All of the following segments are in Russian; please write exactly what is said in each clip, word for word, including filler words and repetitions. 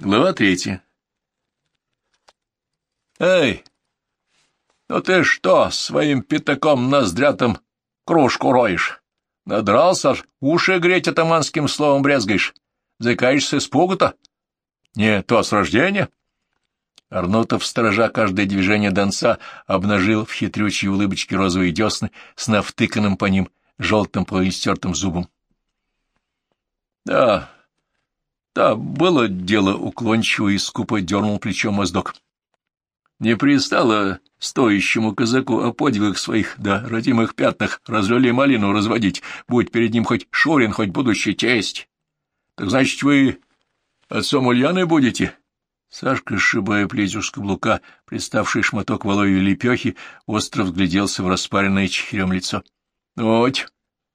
Глава третья. «Эй, ну ты что своим пятаком ноздрятым кружку роешь? Надрался ж, уши греть атаманским словом брезгаешь. Заикаешься с испугу-то? Не то с рождения?» Арнутов, сторожа каждое движение донца, обнажил в хитрючей улыбочке розовые десны с навтыканным по ним желтым полуистертым зубом. «Да, да, было дело», — уклончиво и скупо дернул плечом моздок. «Не пристало стоящему казаку о подвигах своих, да родимых пятнах развели малину разводить, будь перед ним хоть Шурин, хоть будущий тесть. Так значит, вы отцом Ульяны будете?» Сашка, сшибая плетью с каблука, приставший шматок воловьей лепехи, остро вгляделся в распаренное чехирем лицо. «Вот».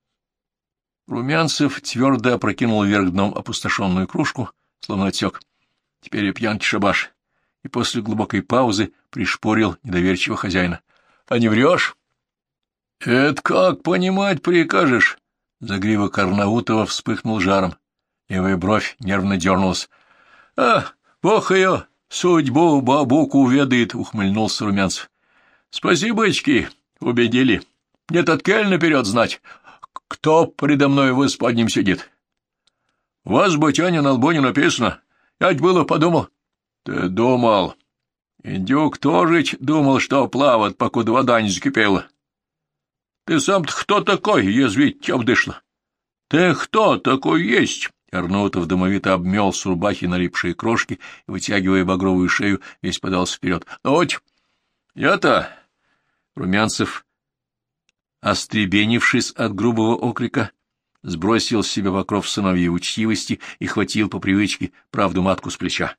Румянцев твердо опрокинул вверх дном опустошенную кружку, словно отсек. «Теперь я пьянки шабаш», и после глубокой паузы пришпорил недоверчивого хозяина. «А не врешь?» «Это как понимать прикажешь?» Загривок Арнаутова вспыхнул жаром. Левая бровь нервно дернулась. «А, бог ее судьбу бабуку ведает», — ухмыльнулся Румянцев. «Спасибочки, убедили. Нет, откель наперед знать, кто предо мной в исподнем сидит. У вас, батяня, на лбу не написано. Я-то было подумал». «Ты думал. Индюк тоже думал, что плавает, покуда вода не закипела. Ты сам-то кто такой, язвить тебя вдышло? Ты кто такой есть?» Арнутов домовито обмел с рубахи налипшие крошки и, вытягивая багровую шею, весь подался вперед. «Ну вот, я-то...» Румянцев, остребенившись от грубого окрика, сбросил с себя покров сыновьей учтивости и хватил по привычке правду матку с плеча.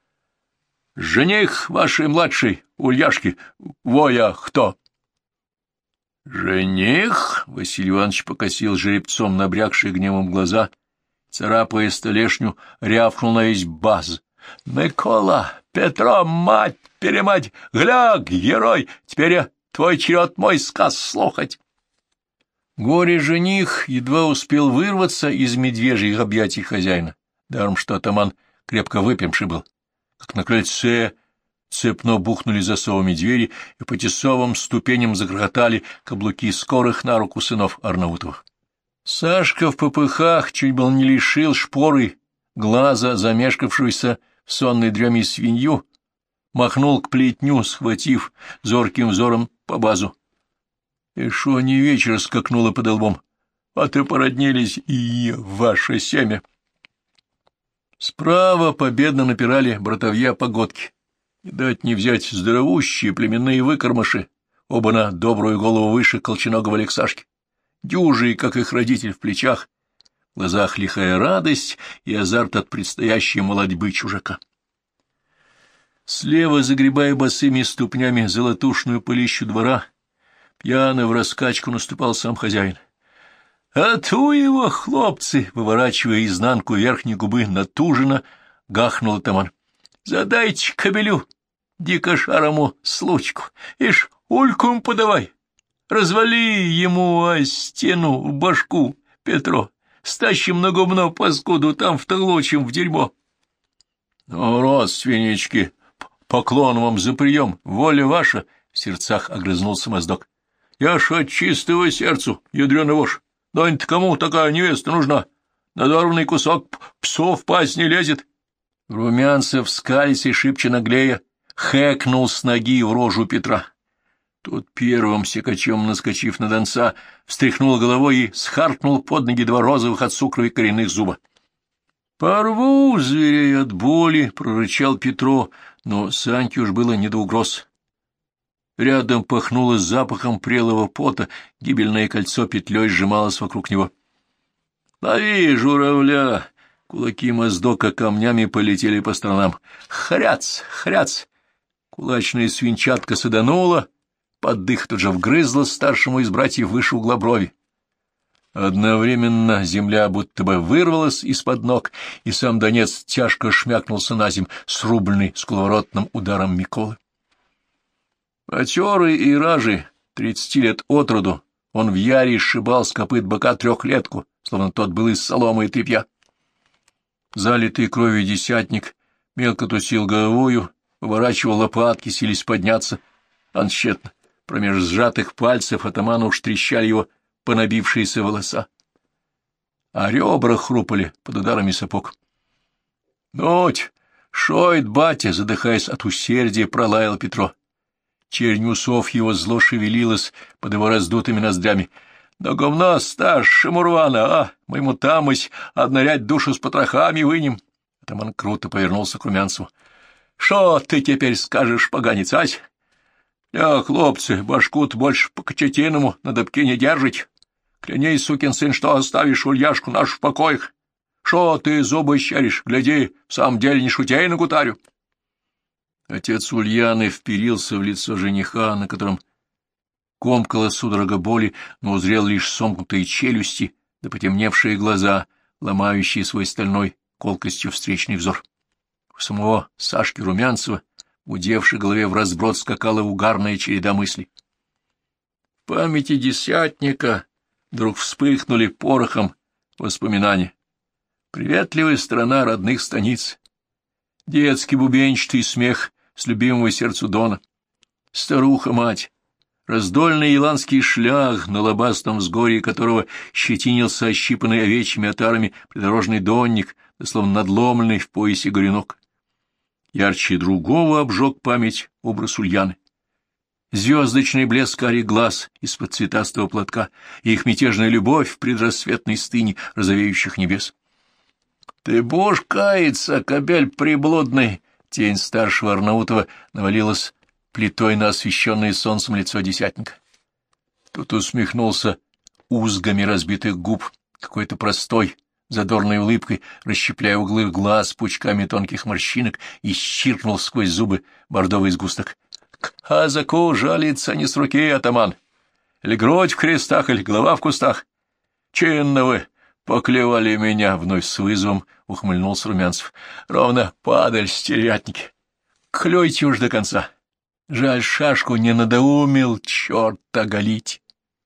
«Жених вашей младшей, Ульяшки, воя кто?» «Жених?» — Василий Иванович покосил жеребцом набрякшие гневом глаза, царапая столешню, рявкнул на весь баз. «Микола, Петро, мать-перемать, гляг, герой, теперь я твой черед мой сказ слухать». Горе-жених едва успел вырваться из медвежьих объятий хозяина, даром что атаман крепко выпивший был, как на крыльце цепно бухнули засовами двери, и по тесовым ступеням загрохотали каблуки скорых на руку сынов Арнаутовых. Сашка в попыхах чуть был не лишил шпоры глаза замешкавшуюся в сонной дреме свинью, махнул к плетню, схватив зорким взором по базу. И шо не вечер скакнуло под лбом, а ты породнились и ваше семя. Справа победно напирали братовья Погодки. Не дать не взять здоровущие племенные выкормыши, оба на добрую голову выше колченогого Алексашки. Дюжие, как их родитель, в плечах, в глазах лихая радость и азарт от предстоящей молодьбы чужака. Слева, загребая босыми ступнями золотушную пылищу двора, пьяно в раскачку наступал сам хозяин. «А ту его, хлопцы!» — выворачивая изнанку верхней губы натуженно, гахнул атаман. «Задайте кобелю, дикошарому случку, ишь, улькум подавай! Развали ему о стену в башку, Петро, стащим на гумно паскуду, там втолочим в дерьмо». «Ну, родственнички, поклон вам за прием, воля ваша!» — в сердцах огрызнулся моздок. «Я ж от чистого сердцу, ядрёна вошь, дань-то кому такая невеста нужна? Надорванный кусок псов в пасть не лезет». Румянцев, скались и шибче наглея, хэкнул с ноги в рожу Петра. Тот первым секачом, наскочив на донца, встряхнул головой и схаркнул под ноги два розовых от сукровой коренных зуба. «Порву зверей от боли!» — прорычал Петро, но Саньке уж было не до угроз. Рядом пахнуло запахом прелого пота, гибельное кольцо петлей сжималось вокруг него. «Лови, журавля!» Кулаки моздока камнями полетели по сторонам. «Хряц! Хряц!» Кулачная свинчатка саданула, под дых тут же вгрызла старшему из братьев выше угла брови. Одновременно земля будто бы вырвалась из-под ног, и сам Донец тяжко шмякнулся на земь, срубленный сковородным ударом Миколы. Матерый и ражи, тридцати лет от роду, он в яре сшибал с копыт быка трехлетку, словно тот был из соломы и тряпья. Залитый кровью десятник мелко тусил головою, поворачивал лопатки, сились подняться, а тщетно. Промеж сжатых пальцев атамана уж трещали его понабившиеся волоса, а ребра хрупали под ударами сапог. — Нуть! Шо это, батя? — задыхаясь от усердия, пролаял Петро. Чернь усов его зло шевелилась под его раздутыми ноздрями. — Да говна, стаж, шамурвана, а! Мы ему тамось однорять душу с потрохами вынем. Атаман круто повернулся к Румянцеву. — Шо ты теперь скажешь, поганец, ась? — Я, хлопцы, башку-то больше по кочетиному на дыбке не держить. Клянись, сукин сын, что оставишь Ульяшку нашу в покоях. Шо ты зубы щеришь? Гляди, в самом деле не шутей на гутарю. Отец Ульяны вперился в лицо жениха, на котором комкала судорога боли, но узрел лишь сомкнутые челюсти да потемневшие глаза, ломающие свой стальной колкостью встречный взор. У самого Сашки Румянцева, удевшей голове в разброд, скакала угарная череда мыслей. В памяти десятника вдруг вспыхнули порохом воспоминания. Приветливая страна родных станиц, детский бубенчатый смех с любимого сердцу Дона, старуха-мать, раздольный иландский шлях, на лобастом взгорье которого щетинился ощипанный овечьими отарами придорожный донник, да словно надломленный в поясе горюнок. Ярче другого обжег память образ Ульяны. Звездочный блеск карих глаз из-под цветастого платка и их мятежная любовь в предрассветной стыне розовеющих небес. — Ты будешь каяться, кобель приблудный! Тень старшего Арнаутова навалилась плитой на освещенное солнцем лицо десятника. Тут усмехнулся узгами разбитых губ, какой-то простой, задорной улыбкой, расщепляя углы глаз пучками тонких морщинок, и щиркнул сквозь зубы бордовый сгусток. — К казаку жалится не с руки, атаман! Или грудь в крестах, или голова в кустах! Чинно вы! Поклевали меня, — вновь с вызовом ухмыльнулся Румянцев. — Ровно падаль, стервятники. Клюйте уж до конца. Жаль, шашку не надоумил, черт-то голить.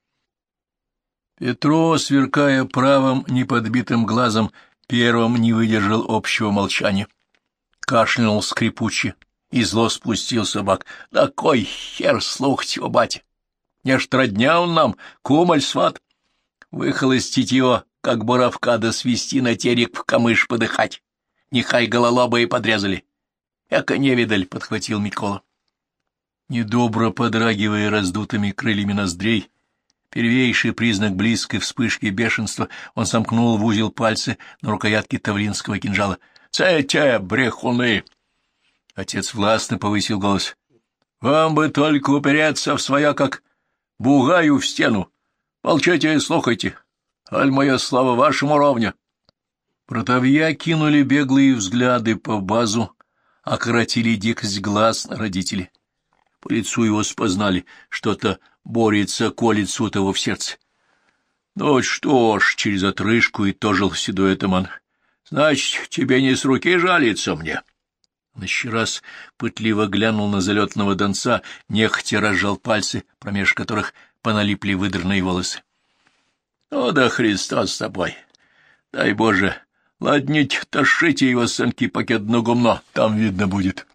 Петро, сверкая правым неподбитым глазом, первым не выдержал общего молчания. Кашлянул скрипуче и зло спустил собак. — Да кой хер слухать его, батя! Не ж родня он нам, кумаль, сват. Выхолостить его, как боровка, да свести на терек в камыш подыхать. Нехай гололобые подрезали. Эка невидаль, — подхватил Микола. Недобро подрагивая раздутыми крыльями ноздрей, первейший признак близкой вспышки бешенства, он сомкнул в узел пальцы на рукоятке тавринского кинжала. — Цете, брехуны! Отец властно повысил голос. — Вам бы только упереться в своя, как бугаю в стену. Молчите и слухайте. Аль моя слава вашему ровня. Протовья кинули беглые взгляды по базу, окоротили дикость глаз на родителей. По лицу его спознали, что-то борется, колется у того в сердце. Ну что ж, через отрыжку и тожил седой атаман. Значит, тебе не с руки жалиться мне. Он еще раз пытливо глянул на залетного донца, нехотя разжал пальцы, промеж которых поналипли выдранные волосы. — Ну да Христос с тобой! Дай Боже, ладнить, тащите его, сынки, пакет на гумно, там видно будет.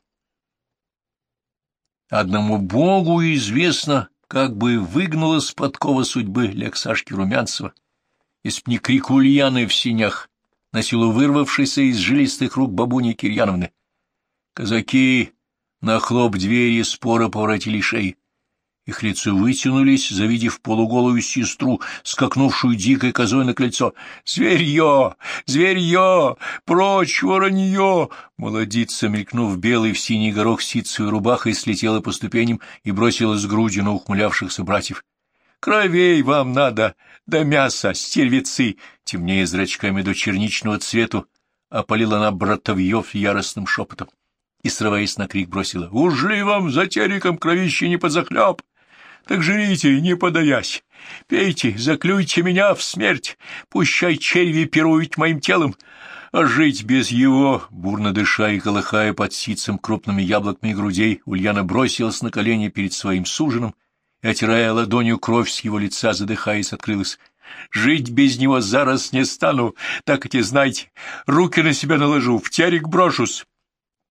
Одному Богу известно, как бы выгнулась подкова судьбы Лексашки Румянцева, если б не крик Ульяны в синях, на силу вырвавшейся из жилистых рук бабуни Кирьяновны. Казаки на хлоп двери споро поворотили шеи. Их лица вытянулись, завидев полуголую сестру, скакнувшую дикой козой на крыльцо. «Зверье! Зверье! Прочь, воронье!» Молодица, мелькнув белый в синий горох ситцевой рубахой, слетела по ступеням и бросилась грудью на ухмылявшихся братьев. «Кровей вам надо, да мяса, стервецы!» Темнее зрачками до черничного цвету опалила она братовьев яростным шепотом и, срываясь на крик, бросила: «Ужли вам за териком кровище не подзахлеб? Так жрите, не подаясь, пейте, заклюйте меня в смерть, пущай черви пируют моим телом, а жить без его». Бурно дыша и колыхая под ситцем крупными яблоками грудей, Ульяна бросилась на колени перед своим суженым и, отирая ладонью кровь с его лица, задыхаясь, открылась: «Жить без него зараз не стану, так эти знайте, руки на себя наложу, в терек брошусь».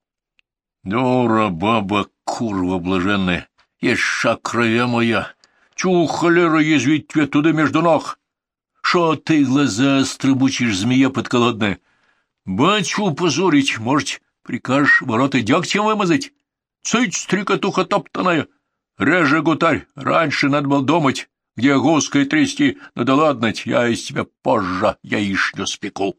Дура, баба, курва блаженная, еша кровя моя, чу холера язвить тебе туда между ног? Шо ты глаза стрыбучишь, змея подколодная? Батьку позорить, может, прикажешь ворота дегтем вымазать? Цыть, стрекотуха топтаная! Реже, гутарь, раньше надо было думать, где гуской трясти, ну да ладно, я из тебя позже яичню спеку.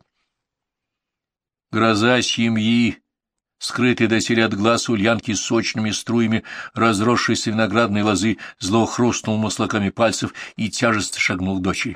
Гроза семьи, скрытый доселе от глаз Ульянки сочными струями разросшейся виноградной лозы, зло хрустнул маслаками пальцев и тяжестно шагнул к дочери.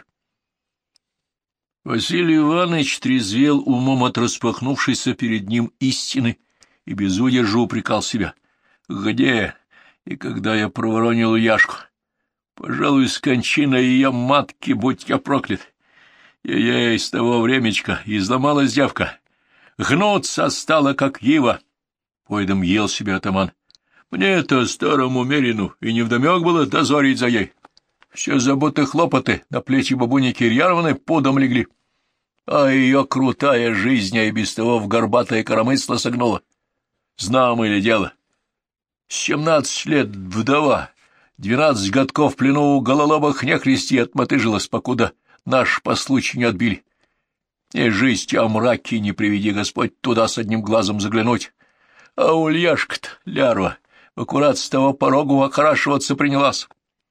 Василий Иванович трезвел умом от распахнувшейся перед ним истины и без удержу упрекал себя. Где и когда я проворонил Яшку? Пожалуй, с кончиной ее матки, будь я проклят. Я-я с того времечка изломалась девка. Гнуться стала, как ива. Поедом ел себе атаман. Мне-то, старому мерину, и невдомек было дозорить за ей. Все заботы-хлопоты на плечи бабуни Кирьяновны пудом легли. А ее крутая жизнь, а и без того в горбатое коромысло согнула. Знамо ли дело? Семнадцать лет вдова, двенадцать годков в плену у гололобых нехристи отмотыжилась, покуда наш по случаю не отбили. И жизнь о мраке не приведи Господь туда с одним глазом заглянуть. А Ульяшка-то, лярва, аккурат с того порогу окрашиваться принялась.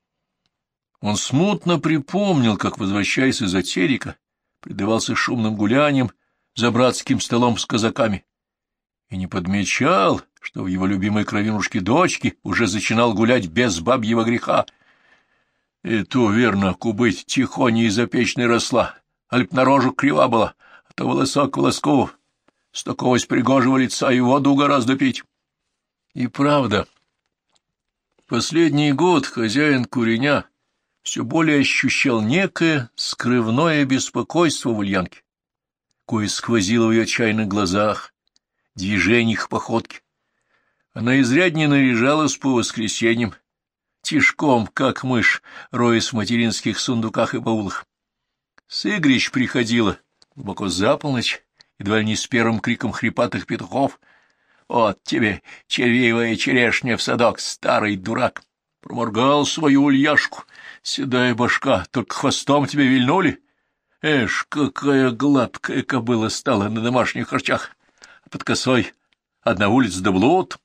Он смутно припомнил, как, возвращаясь из Атерика, предавался шумным гуляниям за братским столом с казаками, и не подмечал, что в его любимой кровинушке дочки уже начинал гулять без бабьего греха. И то, верно, кубыть тихоней из опечной росла, альп на рожу крива была, а то волосок волоску, с такого с пригожего лица и воду гораздо пить. И правда, последний год хозяин Куреня все более ощущал некое скрывное беспокойство в Ульянке, кое сквозило в ее чайных глазах, движениях походки. Она изрядно наряжалась по воскресеньям, тишком, как мышь, роясь в материнских сундуках и баулах. С Игрищ приходила глубоко за полночь, едва ли не с первым криком хрипатых петухов. «Вот тебе, червивая черешня в садок, старый дурак!» Проморгал свою Ульяшку, седая башка, только хвостом тебе вильнули. Эш, какая гладкая кобыла стала на домашних харчах, а под косой одна улица да блуд.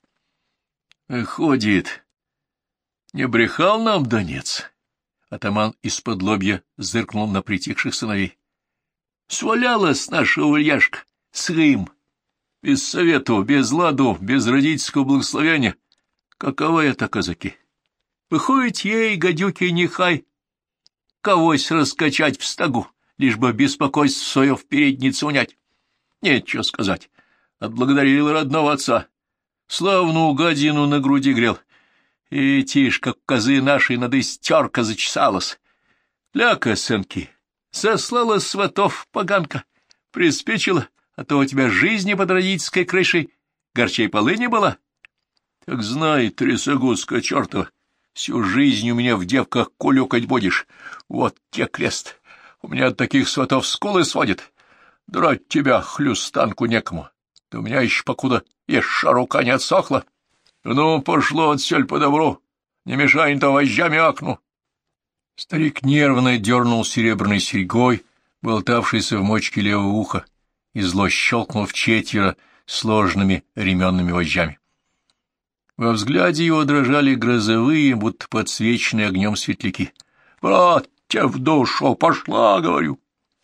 Ходит, не брехал нам донец. Атаман из-под лобья зыркнул на притихших сыновей. Свалялась наша Ульяшка с им, без совету, без ладу, без родительского благословения. Какова это, казаки? Выходит ей, гадюки, нехай когось раскачать в стогу, лишь бы беспокойство свое в передницу унять. Нечего сказать. Отблагодарил родного отца. Славную гадину на груди грел. И тишь, как козы нашей над истерка зачесалась. Ляка, сынки, сослала сватов поганка, приспичила, а то у тебя жизни под родительской крышей горчей полыни была. Так знай, трясогузка чертова, всю жизнь у меня в девках кулюкать будешь. Вот те крест. У меня от таких сватов скулы сводит. Драть тебя, хлюстанку, некому. Да у меня еще покуда еша рука не отсохла. Ну, пошло отсель по добру. Не мешай, не то вожжами акну. Старик нервно дернул серебряной серьгой, болтавшейся в мочке левого уха, и зло щелкнул в четверо сложными ременными вожжами. Во взгляде его дрожали грозовые, будто подсвеченные огнем светляки. — Братья, в душу пошла, — говорю.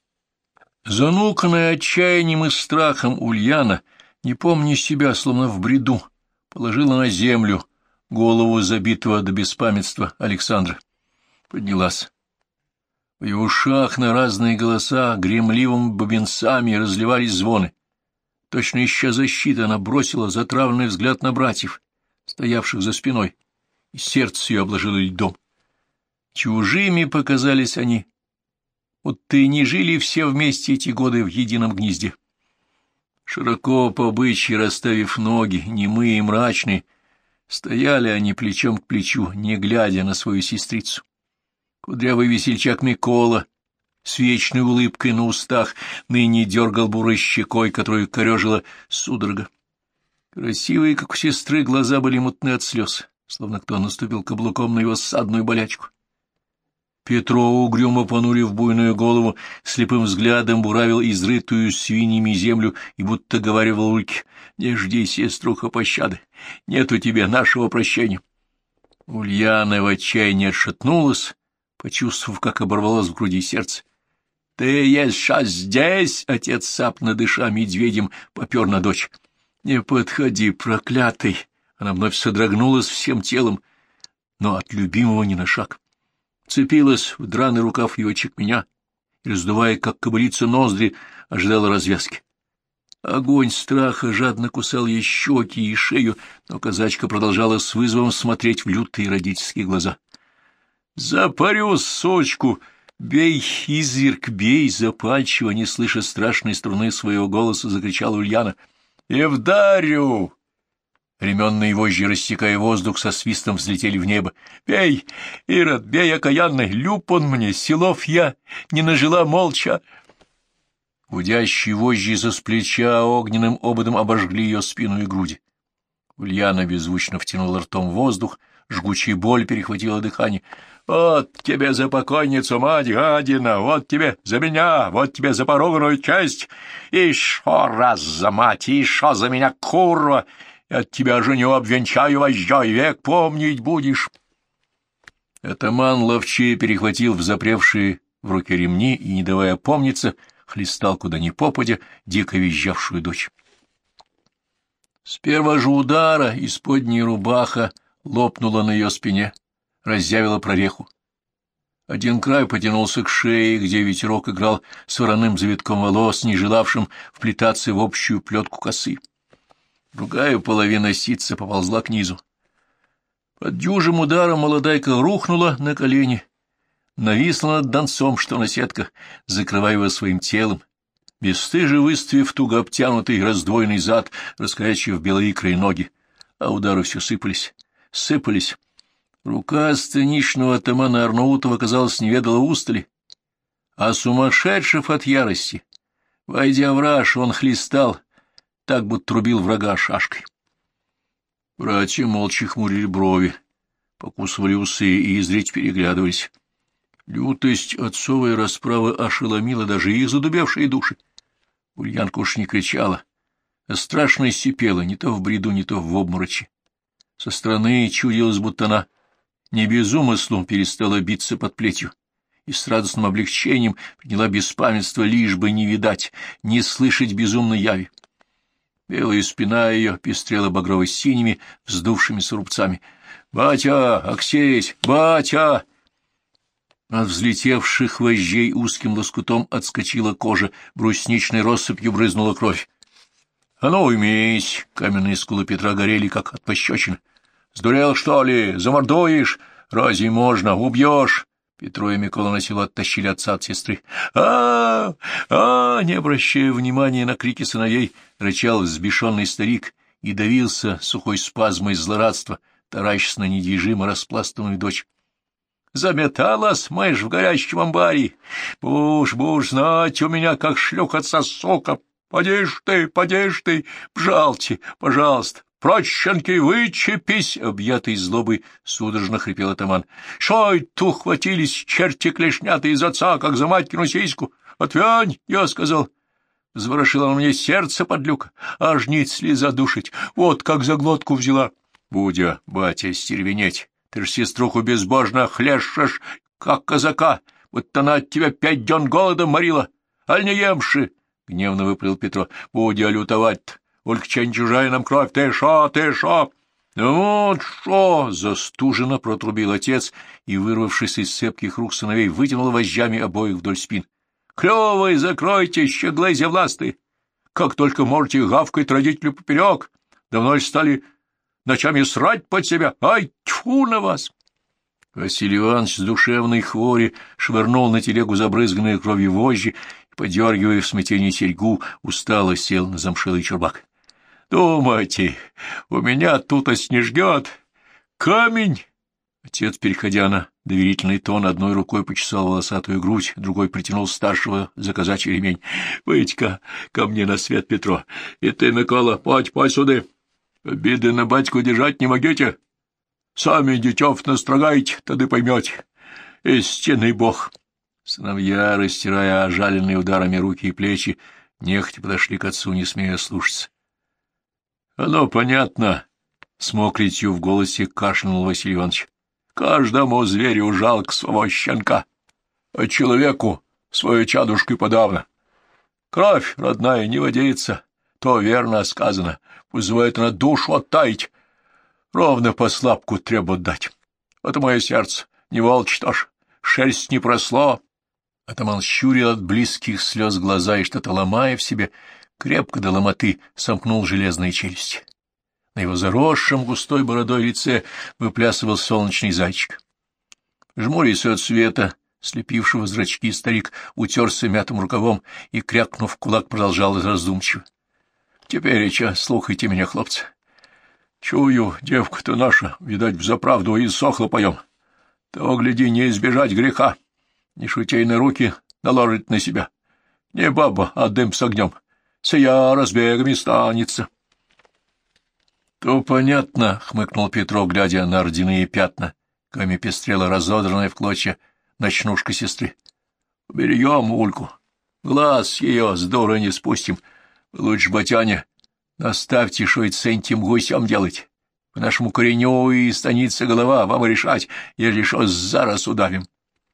Зануканная отчаянием и страхом Ульяна, не помня себя, словно в бреду, положила на землю голову забитого до беспамятства Александра. Поднялась. В ее ушах на разные голоса гремливыми бубенцами разливались звоны. Точно ища защиты, она бросила затравленный взгляд на братьев, стоявших за спиной, и сердце ее обложило льдом. Чужими показались они, будто и не жили все вместе эти годы в едином гнезде. Широко по бычьи расставив ноги, немые и мрачные, стояли они плечом к плечу, не глядя на свою сестрицу. Кудрявый весельчак Микола с вечной улыбкой на устах ныне дергал бурой щекой, которую корежила судорога. Красивые, как у сестры, глаза были мутны от слез, словно кто наступил каблуком на его ссадную болячку. Петро, угрюмо понурив буйную голову, слепым взглядом буравил изрытую свиньями землю и будто говаривал Ульке: «Не жди, сеструха, пощады, нет у тебя нашего прощения». Ульяна в отчаянии отшатнулась, почувствовав, как оборвалось в груди сердце. — Ты есть сейчас здесь? — отец, сапно дыша медведем, попер на дочь. — Не подходи, проклятый! Она вновь содрогнулась всем телом, но от любимого ни на шаг. Цепилась в драный рукав его чекменя и, раздувая, как кобылица, ноздри, ожидала развязки. Огонь страха жадно кусал ей щеки и шею, но казачка продолжала с вызовом смотреть в лютые родительские глаза. — Запарю, сучку! Бей, изверг, бей! — запальчиво, не слыша страшной струны своего голоса, закричала Ульяна. — И вдарю! Ременные вожжи, рассекая воздух, со свистом взлетели в небо. — Бей, Ирод, бей, окаянный! Люб он мне, силов я не нажила молча! Гудящие вожжи из-за плеча огненным ободом обожгли ее спину и груди. Ульяна беззвучно втянула ртом воздух, жгучая боль перехватила дыхание. — Вот тебе за покойницу, мать гадина! Вот тебе за меня! Вот тебе за поруганную честь! Еще раз за мать! Еще за меня, курва! Я от тебя женю обвенчаю вожжой, век помнить будешь! Атаман ловчей перехватил взапревшие в руки ремни и, не давая опомниться, хлестал куда ни попадя дико визжавшую дочь. С первого же удара исподняя рубаха лопнула на ее спине, разъявила прореху. Один край потянулся к шее, где ветерок играл с вороным завитком волос, не желавшим вплетаться в общую плетку косы. Другая половина ситца поползла к низу. Под дюжим ударом молодайка рухнула на колени, нависла над донцом, что наседка, закрывая его своим телом, бесстыже выставив туго обтянутый раздвоенный зад, раскорячив белоикрые ноги, а удары все сыпались, сыпались. Рука станичного атамана Арнаутова, казалось, не ведала устали, а сумасшедшив от ярости, войдя в раж, он хлестал, так будто рубил врага шашкой. Братья молча хмурили брови, покусывали усы и изредь переглядывались. Лютость отцовой расправы ошеломила даже их задубевшие души. Ульянка уж не кричала, а страшно сипела, не то в бреду, не то в обморочи. Со стороны чудилось, будто она не без умыслу перестала биться под плетью и с радостным облегчением приняла беспамятство, лишь бы не видать, не слышать безумной яви. Белая спина ее пестрела багрово-синими, вздувшимися рубцами. «Батя! Аксесь! Батя!» От взлетевших вожжей узким лоскутом отскочила кожа, брусничной россыпью брызнула кровь. — А ну, уймись! — каменные скулы Петра горели, как от пощечины. — Сдурел, что ли? Замордуешь? Разве можно? Убьешь! Петро и Микола насилу оттащили отца от сестры. а а, -а не обращая внимания на крики сыновей, рычал взбешенный старик и давился сухой спазмой злорадства, таращась на недвижимо распластанную дочь. Заметалась мышь в горящем амбаре. Будешь, будешь знать у меня, как шлюхаться сока. Подишь ты, подишь ты, пжалте, пожалуйста. Прочь, щенки, вычепись! — объятый злобой судорожно хрипел атаман. — Шо это ухватились черти клешнятые из отца, как за маткину сиську? Отвянь, я сказал. Заворошила мне сердце подлюка, аж ниц слеза душить. Вот как за глотку взяла. Будя, батя, стервенеть. Ты ж сеструху безбожно хлещешь, как казака, будто она от тебя пять дён голодом морила. Аль не емши! — гневно выпалил Петро. — Будя лютовать-то. Олька чай не чужая нам кровь. Ты шо, ты шо? Вот шо! — застуженно протрубил отец и, вырвавшись из цепких рук сыновей, вытянул вожжами обоих вдоль спин. — Клёвый, закройте, щеглы зевластые! Как только можете гавкать родителю поперек! Давно ли стали ночами срать под себя? Ай, тьфу на вас! Василий Иванович с душевной хвори швырнул на телегу забрызганные кровью вожжи и, подергивая в смятении серьгу, устало сел на замшелый чурбак. — Думайте, у меня тут-ось не жгет. Камень! Отец, переходя на доверительный тон, одной рукой почесал волосатую грудь, другой притянул старшего за казачий ремень. — Выйдь-ка ко мне на свет, Петро, и ты, Микола, подь, подь сюда. Обиды на батьку держать не могите? Сами детев настрогаете, тогда поймете. Истинный бог. Сыновья, растирая ожаленные ударами руки и плечи, нехотя подошли к отцу, не смея слушаться. — Оно понятно, — с мокритью в голосе кашлянул Василий Иванович. — Каждому зверю жалко своего щенка, а человеку свою чадушку и подавно. Кровь родная не водится, то верно сказано, вызывает на душу оттаять. Ровно по слабку требует дать. Это мое сердце, не волчь тоже, шерсть не просло. Атаман щурил от близких слез глаза и, что-то ломая в себе, крепко до ломоты сомкнул железные челюсти. На его заросшем густой бородой лице выплясывал солнечный зайчик. Жмурясь от света, слепившего зрачки, старик утерся мятым рукавом и, крякнув в кулак, продолжал раздумчиво. — Тепереча, слухайте меня, хлопцы. Чую, девка-то наша, видать, взаправду и сохла поем. Того, гляди, не избежать греха. Не шутейные руки наложить на себя. Не баба, а дым с огнем. Сия разбегами станется. — То понятно, — хмыкнул Петро, глядя на ордяные пятна, коими пестрела разодранная в клочья ночнушка сестры. — Уберем Ульку. Глаз ее с дуры не спустим. Лучше, батяня, наставьте, что и с этим гусем делать. По нашему кореню и станется голова, вам решать, ежели что зараз удавим.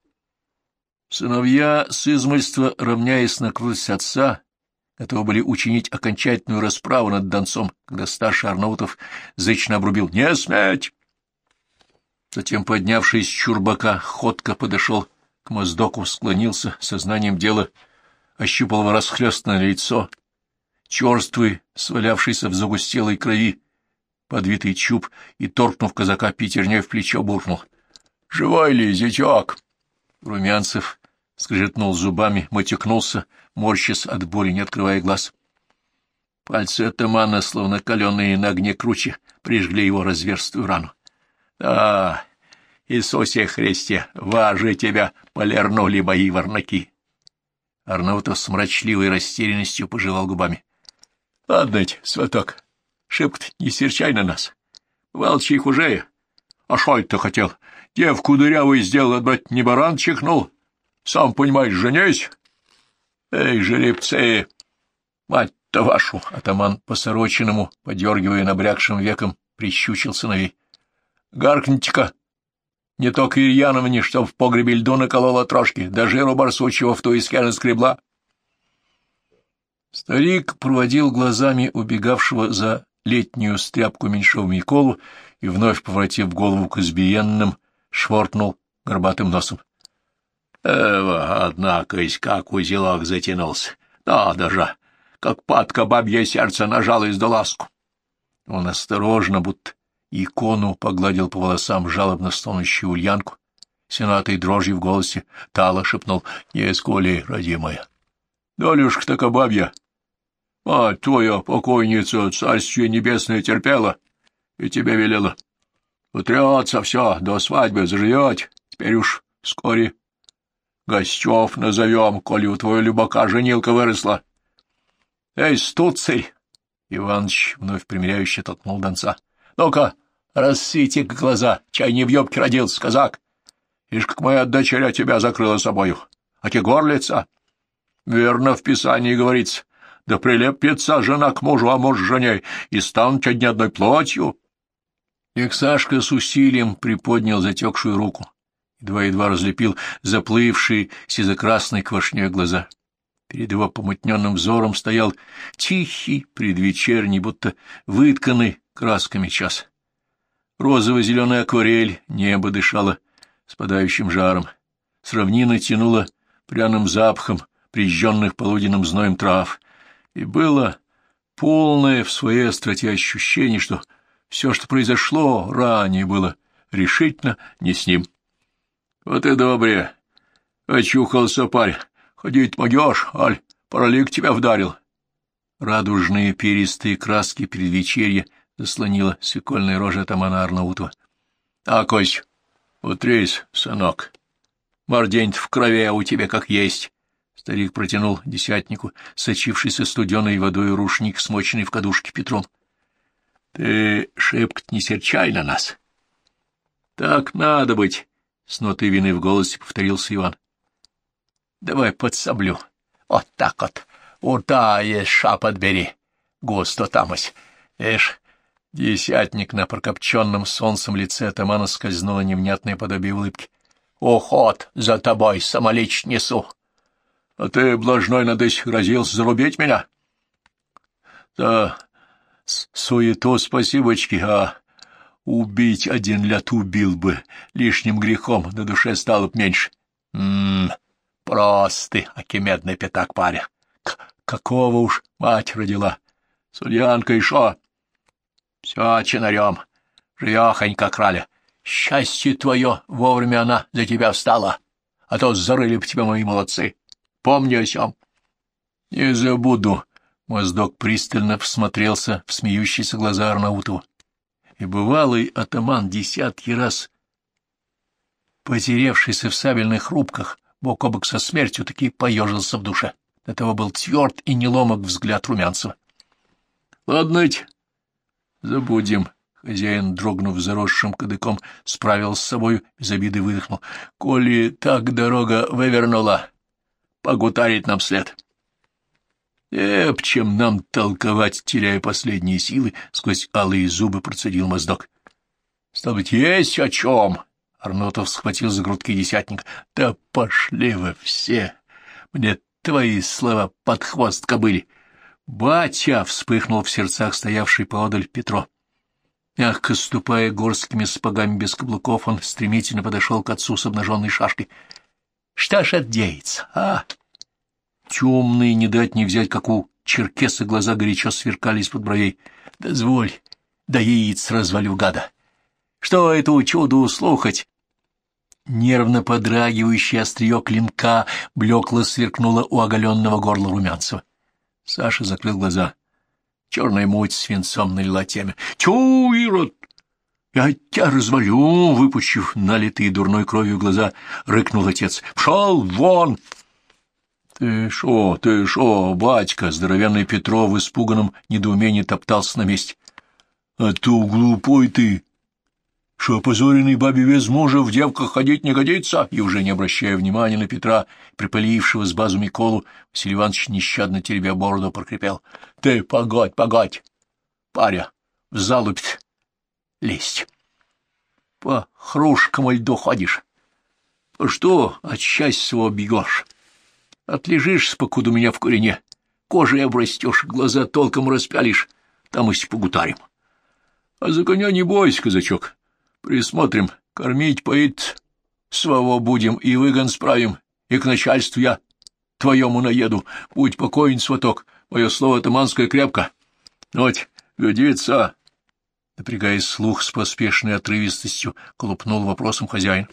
Сыновья, с измольства равняясь на кровь отца, готовы были учинить окончательную расправу над Донцом, когда старший Арнаутов зычно обрубил: «Не сметь!» Затем, поднявшись с чурбака, ходко подошел к моздоку, склонился, сознанием дела ощупал его расхлёстанное лицо, черствый, свалявшийся в загустелой крови, подвитый чуб, и, торкнув казака пятерней в плечо, буркнул: «Живой ли, зятёк?» Румянцев скрежетнул зубами, матюкнулся, морщась от боли, не открывая глаз. Пальцы атамана, словно каленые на огне круче, прижгли его разверстую рану. — Да, Иисусе Христе, важи тебя полернули мои ворнаки. Арнаутов с мрачливой растерянностью пожевал губами. — Ладно, сваток, шибко не серчай на нас. Волчий хуже. А шо это хотел? Девку дырявую сделал, отбрать не баран чихнул? Сам понимаешь, женись. Эй, жеребцы, мать-то вашу! Атаман по-сорочиному, подергивая набрякшим веком, прищучил сыновей. Гаркните-ка, не только Ильяновне, что в погребе льду наколола трошки, да жиру барсучьего в туиске наскребла. Старик проводил глазами убегавшего за летнюю стряпку меньшого Миколу и, вновь поворотив голову к избиенным, швортнул горбатым носом. — Эва, однако, как узелок затянулся. Надо же, как падка бабье сердце нажалось да ласку. Он осторожно, будто икону, погладил по волосам жалобно стонущую Ульянку. Сенатой дрожью в голосе тало шепнул: — Не сколи, родимая. — Долюшка-то бабья. Мать твоя покойница, царствие небесное, терпела и тебе велела. Утрется все, до свадьбы заживете. Теперь уж вскоре гостев назовем, коли у твоего любака женилка выросла. — Эй, стуцарь! — Иваныч вновь примиряюще толкнул Донца. — Ну-ка, рассыте глаза, чай не в ёбке родился, казак. Ишь, как моя дочеря тебя закрыла собою. А те горлица? Верно в Писании говорится. Да прилепится жена к мужу, а муж к жене, и станут одни одной плотью. Иксашка с усилием приподнял затекшую руку, едва-едва разлепил заплывшие сизокрасной квашней глаза. Перед его помутненным взором стоял тихий, предвечерний, будто вытканный красками час. Розово-зеленая акварель, небо дышало спадающим жаром, с равнины тянуло пряным запахом прижженных полуденным зноем трав, и было полное в своей остроте ощущение, что все, что произошло ранее, было решительно не с ним. — Вот и добре. Очухался парень. Ходить могешь, аль паралик тебя вдарил. Радужные перистые краски предвечерья заслонила свекольная рожа атамана Арнаутова. — А, Кость, утрись, сынок. Мордень-то в крови, а у тебя как есть. Старик протянул десятнику сочившийся студеной водой рушник, смоченный в кадушке Петром. — Ты шибко-то не серчай на нас. — Так надо быть, — с нотой вины в голосе повторился Иван. — Давай подсоблю. Вот так вот. Уртаешь, ша подбери. Густо тамось. Эш, десятник на прокопченном солнцем лице атамана скользнуло невнятное подобие улыбки. — Уход за тобой самолично несу. — А ты, блажной, надысь, грозился зарубить меня? — Да, суету спасибочки, а убить один ляд убил бы, лишним грехом на душе стало б меньше. — М-м, простый, акимедный пятак паря. К какого уж мать родила? Сульянка и шо? Все чинарем, живехонько крали. Счастье твое, вовремя она за тебя встала, а то зарыли б тебя мои молодцы. Помни о сём. — Не забуду. Моздок пристально всмотрелся в смеющиеся глаза Арнаутова. И бывалый атаман десятки раз, потерявшийся в сабельных рубках, бок о бок со смертью, таки поежился в душе. До того был тверд и неломок взгляд Румянцева. — Ладно ведь, забудем. Хозяин, дрогнув заросшим кадыком, справился с собою, без обиды выдохнул. — Коли так дорога вывернула, погутарить нам след. — Эп, чем нам толковать, теряя последние силы, — сквозь алые зубы процедил Моздок. — Стало быть, есть о чем. Арнотов схватил за грудки десятник. — Да пошли вы все! Мне твои слова под хвост кобыли. — Батя! — вспыхнул в сердцах стоявший поодаль Петро. Мягко ступая горсткими сапогами без каблуков, он стремительно подошел к отцу с обнаженной шашкой. — Что ж это деется, а? Темные, не дать не взять, как у черкеса, глаза горячо сверкали из-под бровей. — Дозволь, да яиц развалю, гада! Что это чудо слухать? Нервно подрагивающее острие клинка блекло сверкнуло у оголенного горла Румянцева. Саша закрыл глаза. Черная муть свинцом налила темя. — Тю, Ирод! Я тебя развалю! — выпучив налитые дурной кровью глаза, рыкнул отец. — Пшел вон! — Ты шо, ты шо, батька! — здоровенный Петро в испуганном недоумении топтался на месте. — А то глупой ты! Что опозоренный бабе без мужа в девках ходить не годится, и уже не обращая внимания на Петра, припылившего с базу Миколу, Василий Иванович, нещадно теребя бороду, прокрепел. — Ты погодь, погодь, паря, в залупь лезть. По хрушкому льду ходишь. По что от счастья своего бегешь? Отлежишься, покуда у меня в курине, кожей обрастешь, глаза толком распялишь, там и погутарим. А за коня не бойся, казачок. Присмотрим, кормить, поить своего будем, и выгон справим, и к начальству я твоему наеду. Будь покоен, сваток, мое слово атаманское крепко. Вот, годится. Напрягаясь слух с поспешной отрывистостью, колупнул вопросом хозяин.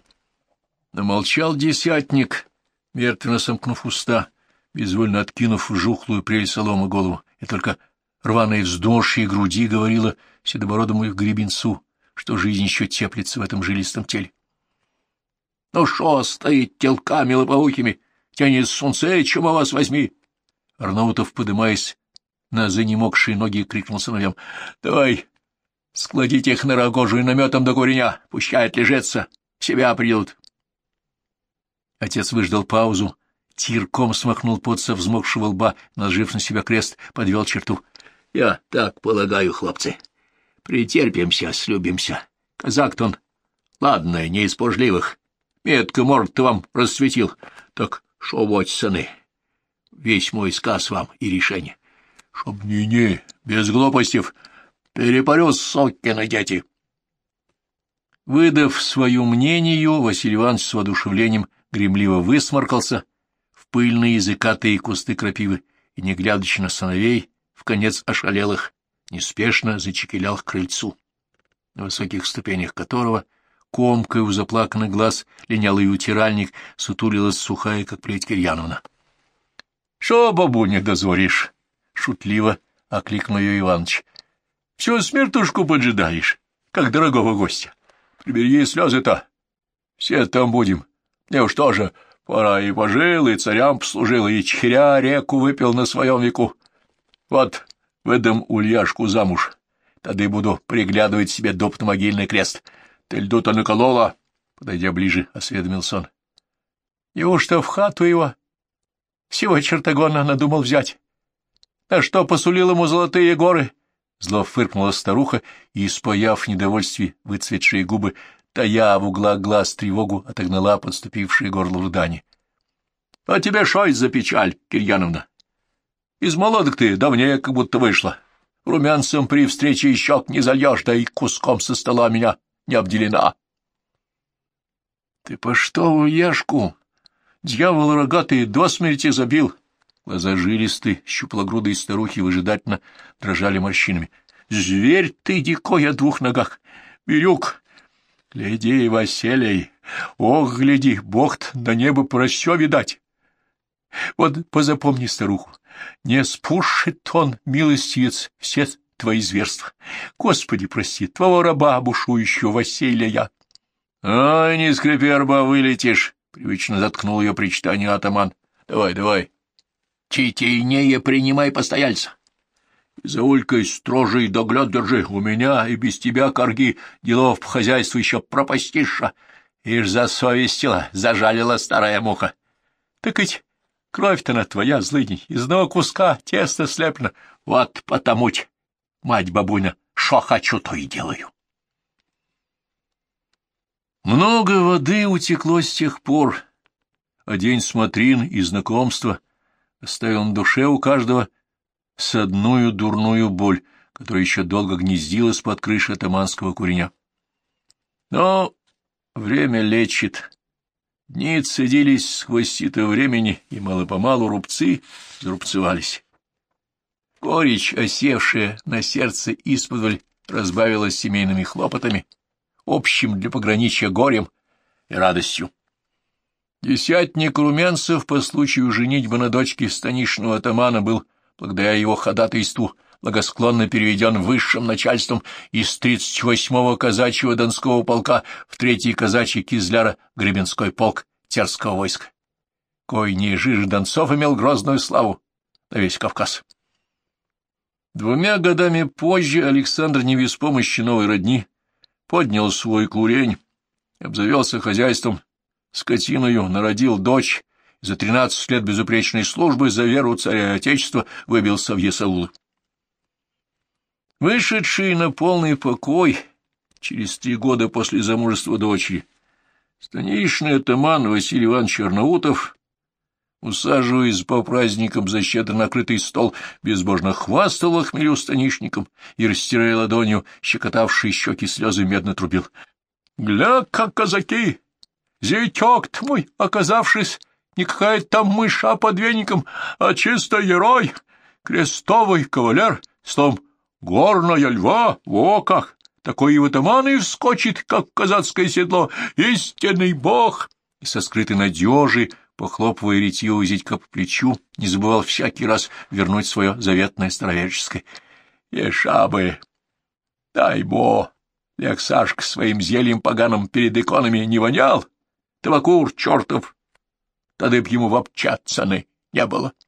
Намолчал десятник, мертвенно сомкнув уста, безвольно откинув жухлую прель соломы голову, и только рваное вздошье груди говорило седобородому их гребенцу, что жизнь еще теплится в этом жилистом теле. — Ну шо стоит телками лопоухими? Тянет солнце, чума вас возьми! Арнаутов, подымаясь на занемогшие ноги, крикнул сыновьям. — Давай, складите их на рогожу и наметом до куреня, пущай отлежатся, в себя придут. Отец выждал паузу, тирком смахнул пот со взмокшего лба, наложив на себя крест, подвел черту. — Я так полагаю, хлопцы. Претерпимся, слюбимся. Казак-то он, ладно, не из пожливых. Метко морд-то вам расцветил. Так шо вот, сыны, весь мой сказ вам и решение. Чтоб не-не, без глупостей, перепарю сокины дети. Выдав свое мнение, Василий Иванович с воодушевлением гремливо высморкался в пыльные языкатые кусты крапивы и, не глядячи на сыновей, вконец ошалелых, неспешно зачекелял к крыльцу, на высоких ступенях которого, комкой у заплаканных глаз, линялый утиральник, сутулилась сухая, как плеть Кирьяновна. — Шо, бабуня, дозоришь? — шутливо окликнул ее Иваныч. — Всю смертушку поджидаешь, как дорогого гостя. Прибери слезы-то. Все там будем. Мне уж тоже пора, и пожил, и царям послужил, и чхря реку выпил на своем веку. Вот... Выдам Ульяшку замуж, тогда буду приглядывать себе доп на могильный крест. Ты льду-то наколола? Подойдя ближе, осведомился он. Неужто в хату его всего чертогона надумал взять? На что посулил ему золотые горы? Зло фыркнула старуха и, испояв в недовольстве выцветшие губы, тая в углах глаз тревогу, отогнала подступившее горло рыдания. — А тебе шо за печаль, Кирьяновна? Из молодок ты давнее как будто вышла. Румянцем при встрече щек не зальешь, да и куском со стола меня не обделена. — Ты по что в Яшку? Дьявол рогатый до смерти забил. Глаза жилистые, щуплогрудые старухи выжидательно дрожали морщинами. — Зверь ты дикой о двух ногах! Бирюк! Гляди, Василий! Ох, гляди, бог-то до неба просё видать! Вот позапомни старуху, не спушит он, милостивец, все твои зверства. Господи, прости, твоего раба, бушующего Василия. — Ай, не скрипи, арба, вылетишь! — привычно заткнул ее причитание атаман. — Давай, давай. Читейнее принимай постояльца. И за Улькой строжий догляд держи. У меня и без тебя, корги, делов по хозяйству еще пропастиша. Ишь засовестила, зажалила старая муха. Так ведь кровь-то она твоя, злыдень, из одного куска теста слеплена. Вот потому-ть, мать-бабуня, шо хочу, то и делаю. Много воды утекло с тех пор, а день смотрин и знакомства оставил на душе у каждого содную дурную боль, которая еще долго гнездилась под крышей атаманского куреня. Но время лечит. Дни цедились сквозь сито времени, и мало-помалу рубцы зарубцевались. Горечь, осевшая на сердце исподволь, разбавилась семейными хлопотами, общим для пограничья горем и радостью. Десятник румянцев по случаю женитьбы на дочке станичного атамана был, благодаря его ходатайству, благосклонно переведен высшим начальством из тридцать восьмого казачьего Донского полка в третий казачий Кизляра Гребенской полк Терского войска, кой не жиже Донцов имел грозную славу на весь Кавказ. Двумя годами позже Александр не без помощи новой родни поднял свой курень, обзавелся хозяйством, скотиною, народил дочь, и за тринадцать лет безупречной службы за веру царя и отечества выбился в есаулы. Вышедший на полный покой через три года после замужества дочери, станичный атаман Василий Иванович Черноутов, усаживаясь по праздникам за щедро накрытый стол, безбожно хвастал охмелю станишником и, растирая ладонью щекотавшие щеки слезы, медно трубил. — Гля, как казаки! Зятёк-то мой, оказавшись, не какая-то там мыша под веником, а чисто герой, крестовый кавалер, словом, горная льва, во как! Такой и в атаман и вскочит, как казацкое седло, истинный бог! И со скрытой надежей, похлопывая ретивого зятька по плечу, не забывал всякий раз вернуть свое заветное староверческое. Еша бы! Дай бо! Лех Сашка своим зельем поганым перед иконами не вонял, табакур чертов, тогда б ему в обчат цены не было.